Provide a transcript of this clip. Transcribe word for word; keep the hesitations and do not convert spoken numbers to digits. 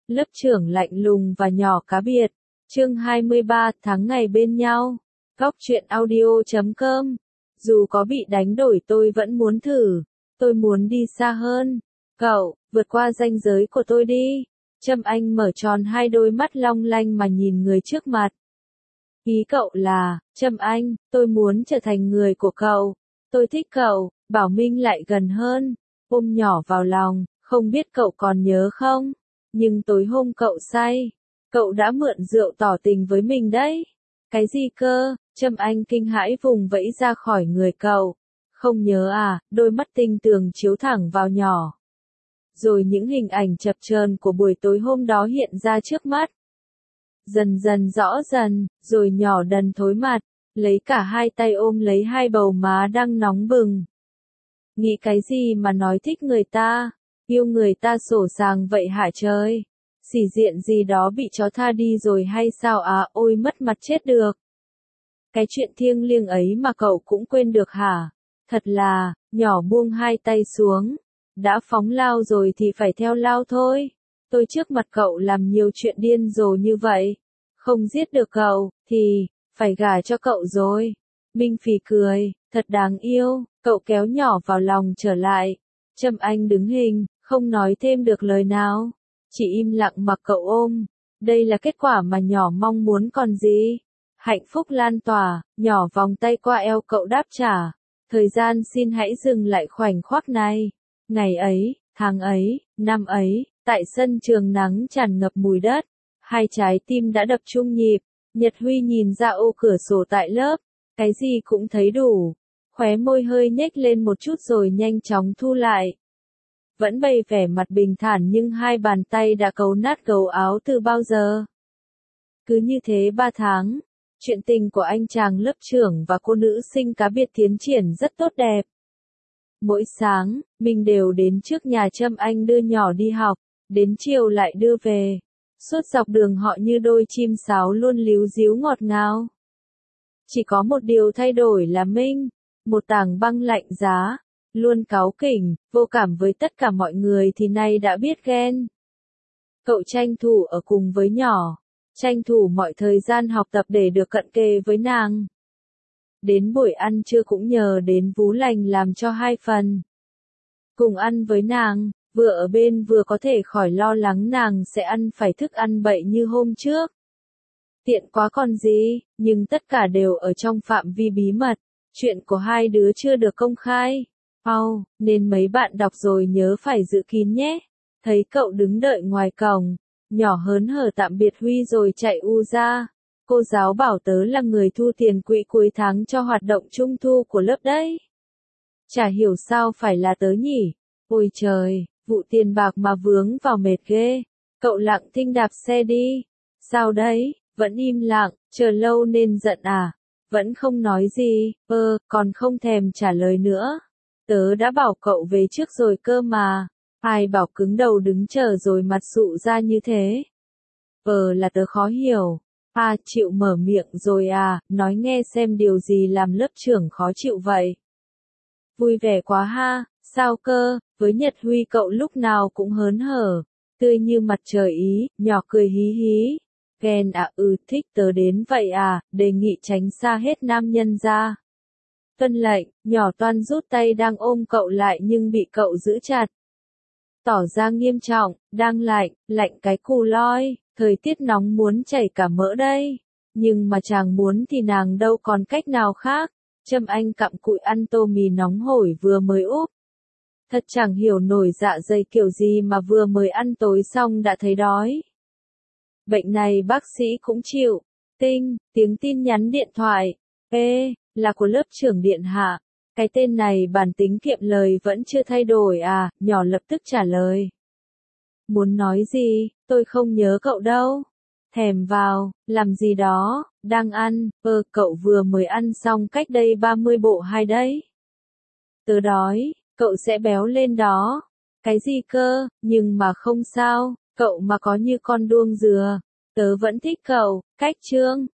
Lớp trưởng lạnh lùng và nhỏ cá biệt. Chương hai mươi ba, tháng ngày bên nhau. Góc truyện audio chấm com. Dù có bị đánh đổi tôi vẫn muốn thử. Tôi muốn đi xa hơn. Cậu, vượt qua ranh giới của tôi đi. Trâm Anh mở tròn hai đôi mắt long lanh mà nhìn người trước mặt. Ý cậu là, Trâm Anh, tôi muốn trở thành người của cậu. Tôi thích cậu. Bảo Minh lại gần hơn, ôm nhỏ vào lòng, không biết cậu còn nhớ không? Nhưng tối hôm cậu say, cậu đã mượn rượu tỏ tình với mình đấy. Cái gì cơ? Trâm Anh kinh hãi vùng vẫy ra khỏi người cậu. Không nhớ à? Đôi mắt tinh tường chiếu thẳng vào nhỏ. Rồi những hình ảnh chập chờn của buổi tối hôm đó hiện ra trước mắt. Dần dần rõ dần, rồi nhỏ đần thối mặt, lấy cả hai tay ôm lấy hai bầu má đang nóng bừng. Nghĩ cái gì mà nói thích người ta, yêu người ta sổ sàng vậy hả trời? Xỉ diện gì đó bị chó tha đi rồi hay sao à? Ôi mất mặt chết được. Cái chuyện thiêng liêng ấy mà cậu cũng quên được hả? Thật là, nhỏ buông hai tay xuống. Đã phóng lao rồi thì phải theo lao thôi. Tôi trước mặt cậu làm nhiều chuyện điên rồ như vậy. Không giết được cậu, thì, phải gả cho cậu rồi. Minh phì cười, thật đáng yêu. Cậu kéo nhỏ vào lòng trở lại. Trâm Anh đứng hình, không nói thêm được lời nào. Chỉ im lặng mặc cậu ôm. Đây là kết quả mà nhỏ mong muốn còn gì. Hạnh phúc lan tỏa, nhỏ vòng tay qua eo cậu đáp trả. Thời gian xin hãy dừng lại khoảnh khắc này. Ngày ấy, tháng ấy, năm ấy, tại sân trường nắng tràn ngập mùi đất. Hai trái tim đã đập chung nhịp. Nhật Huy nhìn ra ô cửa sổ tại lớp. Cái gì cũng thấy đủ. Khóe môi hơi nhếch lên một chút rồi nhanh chóng thu lại. Vẫn bày vẻ mặt bình thản nhưng hai bàn tay đã cấu nát gấu áo từ bao giờ. Cứ như thế ba tháng, chuyện tình của anh chàng lớp trưởng và cô nữ sinh cá biệt tiến triển rất tốt đẹp. Mỗi sáng, mình đều đến trước nhà Trâm Anh đưa nhỏ đi học, đến chiều lại đưa về. Suốt dọc đường họ như đôi chim sáo luôn líu díu ngọt ngào. Chỉ có một điều thay đổi là Minh, một tảng băng lạnh giá, luôn cáu kỉnh, vô cảm với tất cả mọi người thì nay đã biết ghen. Cậu tranh thủ ở cùng với nhỏ, tranh thủ mọi thời gian học tập để được cận kề với nàng. Đến buổi ăn trưa cũng nhờ đến Vú Lành làm cho hai phần. Cùng ăn với nàng, vừa ở bên vừa có thể khỏi lo lắng nàng sẽ ăn phải thức ăn bậy như hôm trước. Tiện quá còn gì, nhưng tất cả đều ở trong phạm vi bí mật. Chuyện của hai đứa chưa được công khai. Oh, nên mấy bạn đọc rồi nhớ phải giữ kín nhé. Thấy cậu đứng đợi ngoài cổng, nhỏ hớn hở tạm biệt Huy rồi chạy u ra. Cô giáo bảo tớ là người thu tiền quỹ cuối tháng cho hoạt động trung thu của lớp đấy. Chả hiểu sao phải là tớ nhỉ. Ôi trời, vụ tiền bạc mà vướng vào mệt ghê. Cậu lặng thinh đạp xe đi. Sao đấy, vẫn im lặng, chờ lâu nên giận à? Vẫn không nói gì, ơ, còn không thèm trả lời nữa. Tớ đã bảo cậu về trước rồi cơ mà. Ai bảo cứng đầu đứng chờ rồi mặt sụ ra như thế. Ờ là tớ khó hiểu. À chịu mở miệng rồi à, nói nghe xem điều gì làm lớp trưởng khó chịu vậy. Vui vẻ quá ha, sao cơ, với Nhật Huy cậu lúc nào cũng hớn hở, tươi như mặt trời ý, nhỏ cười hí hí. Ghen à ừ thích tớ đến vậy à, đề nghị tránh xa hết nam nhân ra. Tuân lệnh, nhỏ toan rút tay đang ôm cậu lại nhưng bị cậu giữ chặt. Tỏ ra nghiêm trọng, đang lạnh, lạnh cái cù loi, thời tiết nóng muốn chảy cả mỡ đây. Nhưng mà chàng muốn thì nàng đâu còn cách nào khác. Trâm Anh cặm cụi ăn tô mì nóng hổi vừa mới úp. Thật chẳng hiểu nổi dạ dày kiểu gì mà vừa mới ăn tối xong đã thấy đói. Bệnh này bác sĩ cũng chịu. Tinh, tiếng tin nhắn điện thoại. Ê, là của lớp trưởng điện hạ. Cái tên này bản tính kiệm lời vẫn chưa thay đổi à, nhỏ lập tức trả lời. Muốn nói gì, tôi không nhớ cậu đâu. Thèm vào, làm gì đó, đang ăn, ơ cậu vừa mới ăn xong cách đây ba mươi bộ hai đấy. Tớ đói, cậu sẽ béo lên đó. Cái gì cơ, nhưng mà không sao, cậu mà có như con đuông dừa. Tớ vẫn thích cậu, cách chương.